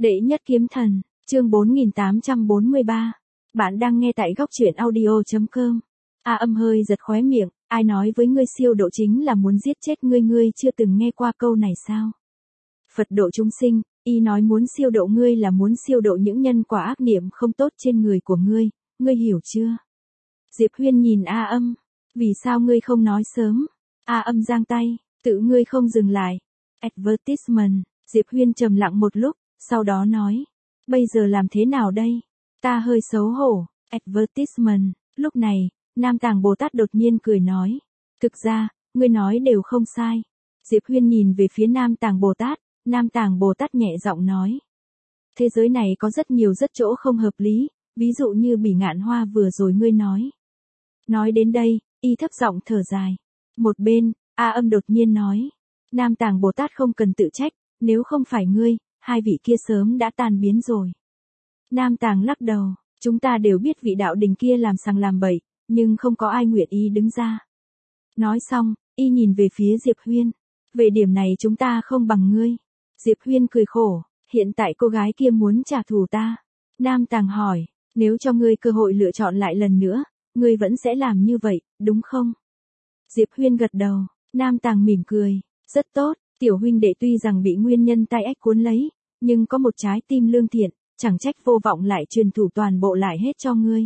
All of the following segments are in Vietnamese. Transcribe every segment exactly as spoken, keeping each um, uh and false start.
Đệ nhất kiếm thần, chương bốn nghìn tám trăm bốn mươi ba. Bạn đang nghe tại góc truyện audio chấm com. A Âm hơi giật khóe miệng, ai nói với ngươi siêu độ chính là muốn giết chết ngươi, ngươi chưa từng nghe qua câu này sao? Phật độ chúng sinh, y nói muốn siêu độ ngươi là muốn siêu độ những nhân quả ác niệm không tốt trên người của ngươi, ngươi hiểu chưa? Diệp Huyên nhìn A Âm, vì sao ngươi không nói sớm? A Âm giang tay, tự ngươi không dừng lại. Advertisement, Diệp Huyên trầm lặng một lúc, sau đó nói, bây giờ làm thế nào đây? Ta hơi xấu hổ. Advertisement, lúc này, Nam Tàng Bồ Tát đột nhiên cười nói, thực ra, ngươi nói đều không sai. Diệp Huyên nhìn về phía Nam Tàng Bồ Tát, Nam Tàng Bồ Tát nhẹ giọng nói, thế giới này có rất nhiều rất chỗ không hợp lý, ví dụ như bỉ ngạn hoa vừa rồi ngươi nói. Nói đến đây, y thấp giọng thở dài. Một bên, A Âm đột nhiên nói, Nam Tàng Bồ Tát không cần tự trách, nếu không phải ngươi, hai vị kia sớm đã tan biến rồi. Nam Tàng lắc đầu, chúng ta đều biết vị đạo đình kia làm sằng làm bậy, nhưng không có ai nguyện ý đứng ra. Nói xong, y nhìn về phía Diệp Huyên, về điểm này chúng ta không bằng ngươi. Diệp Huyên cười khổ, hiện tại cô gái kia muốn trả thù ta. Nam Tàng hỏi, nếu cho ngươi cơ hội lựa chọn lại lần nữa, ngươi vẫn sẽ làm như vậy, đúng không? Diệp Huyên gật đầu, Nam Tàng mỉm cười, rất tốt, tiểu huynh đệ tuy rằng bị nguyên nhân tai ách cuốn lấy, nhưng có một trái tim lương thiện, chẳng trách vô vọng lại truyền thủ toàn bộ lại hết cho ngươi.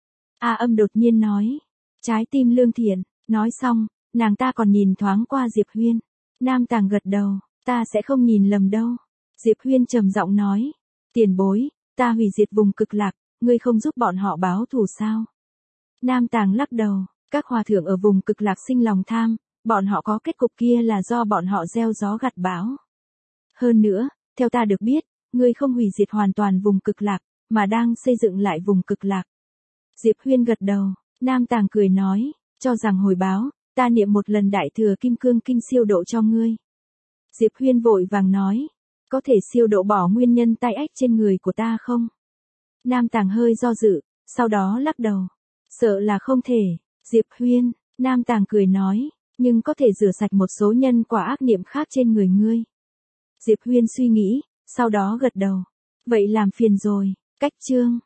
A Âm đột nhiên nói, trái tim lương thiện, nói xong, nàng ta còn nhìn thoáng qua Diệp Huyên. Nam Tàng gật đầu, ta sẽ không nhìn lầm đâu. Diệp Huyên trầm giọng nói, tiền bối, ta hủy diệt vùng cực lạc, ngươi không giúp bọn họ báo thù sao? Nam Tàng lắc đầu, các hòa thượng ở vùng cực lạc sinh lòng tham, bọn họ có kết cục kia là do bọn họ gieo gió gặt bão. Hơn nữa, theo ta được biết, ngươi không hủy diệt hoàn toàn vùng cực lạc, mà đang xây dựng lại vùng cực lạc. Diệp Huyên gật đầu, Nam Tàng cười nói, cho rằng hồi báo, ta niệm một lần Đại Thừa Kim Cương Kinh siêu độ cho ngươi. Diệp Huyên vội vàng nói, có thể siêu độ bỏ nguyên nhân tai ách trên người của ta không? Nam Tàng hơi do dự, sau đó lắc đầu, sợ là không thể. Diệp Huyên, Nam Tàng cười nói, nhưng có thể rửa sạch một số nhân quả ác niệm khác trên người ngươi. Diệp Huyên suy nghĩ, sau đó gật đầu, vậy làm phiền rồi. Cách chương